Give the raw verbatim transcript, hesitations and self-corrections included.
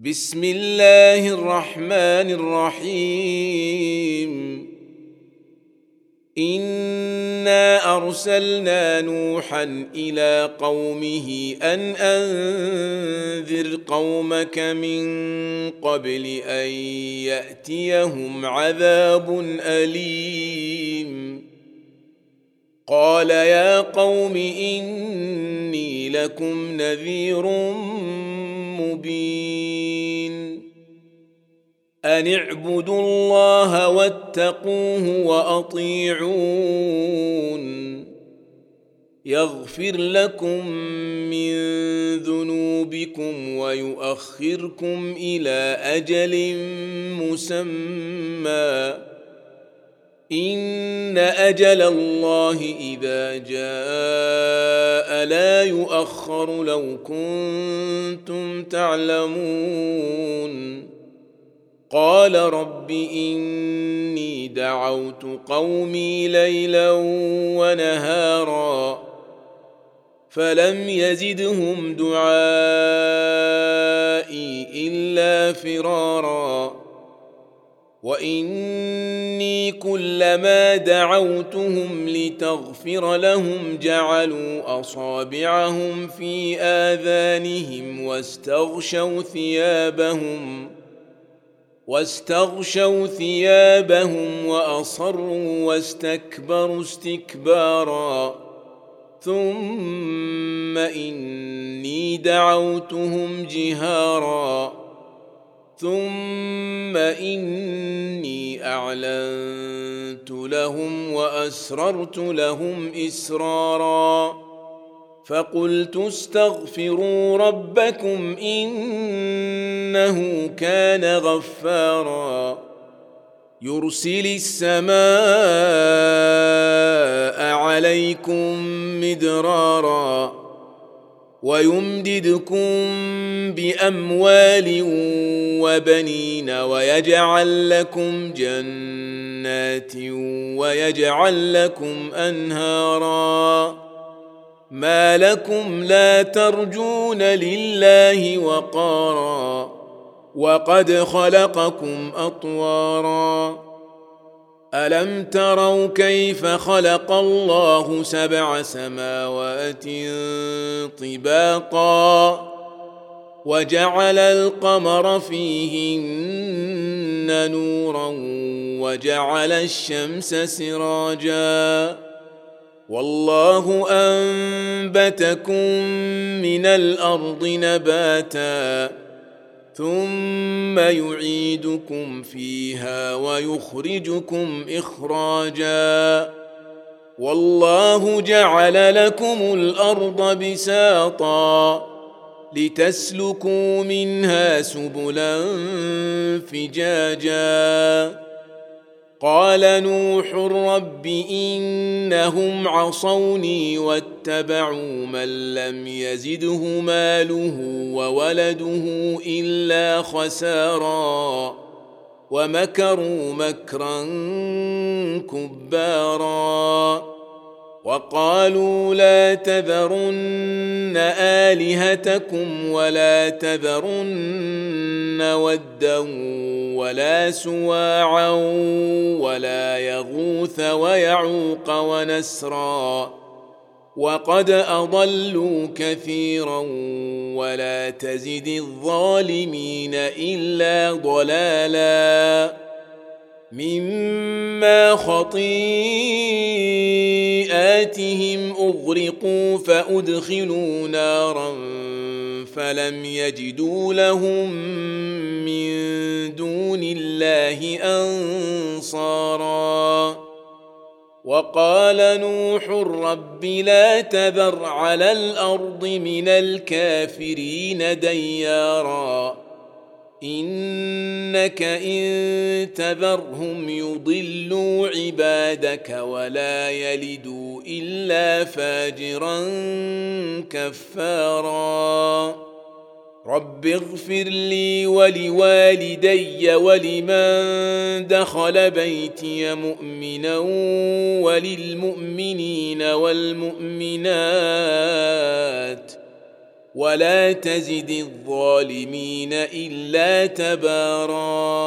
بسم الله الرحمن الرحيم. إنا أرسلنا نوحا إلى قومه أن أنذر قومك من قبل أن يأتيهم عذاب أليم. قال يا قوم إني لكم نذير مبين. أن اعبدوا الله واتقوه وأطيعون. يغفر لكم من ذنوبكم ويؤخركم إلى أجل مسمى. إن أجل الله إذا جاء لا يؤخر لو كنتم تعلمون. قال رب إني دعوت قومي ليلا ونهارا فلم يزدهم دعائي إلا فرارا. وإني كلما دعوتهم لتغفر لهم جعلوا أصابعهم في آذانهم واستغشوا ثيابهم واستغشوا ثيابهم وأصروا واستكبروا استكبارا. ثم إني دعوتهم جهارا ثم إني أعلنت لهم وأسررت لهم إسرارا. فقلت استغفروا ربكم إنه كان غفارا. يرسل السماء عليكم مدرارا ويمددكم بأموال وبنين ويجعل لكم جنات ويجعل لكم أنهارا. ما لكم لا ترجون لله وقارا وقد خلقكم أطوارا. ألم تروا كيف خلق الله سبع سماوات طباقا وجعل القمر فيهن نورا وجعل الشمس سراجا والله أنبتكم من الأرض نباتا ثم يعيدكم فيها ويخرجكم إخراجا. والله جعل لكم الأرض بساطا لتسلكوا منها سبلا فجاجا. قال نوح رب إنهم عصوني واتبعوا من لم يزده ماله وولده إلا خسارا ومكروا مكرا كبارا. وقالوا لا تذرن آلهتكم ولا تذرن ودا ولا سواعا ولا يغوث ويعوق ونسرا وقد أضلوا كثيرا ولا تزد الظالمين إلا ضلالا. مما خطيئاتهم أغرقوا فأدخلوا نارا فلم يجدوا لهم من دون الله أنصارا. وقال نوح رب لا تذر على الأرض من الكافرين ديارا إنك إن تذرهم يضلوا عبادك ولا يلدوا إلا فاجرا كفارا. رب اغفر لي ولوالدي ولمن دخل بيتي مؤمنا وللمؤمنين والمؤمنات ولا تزد الظالمين إلا تباراً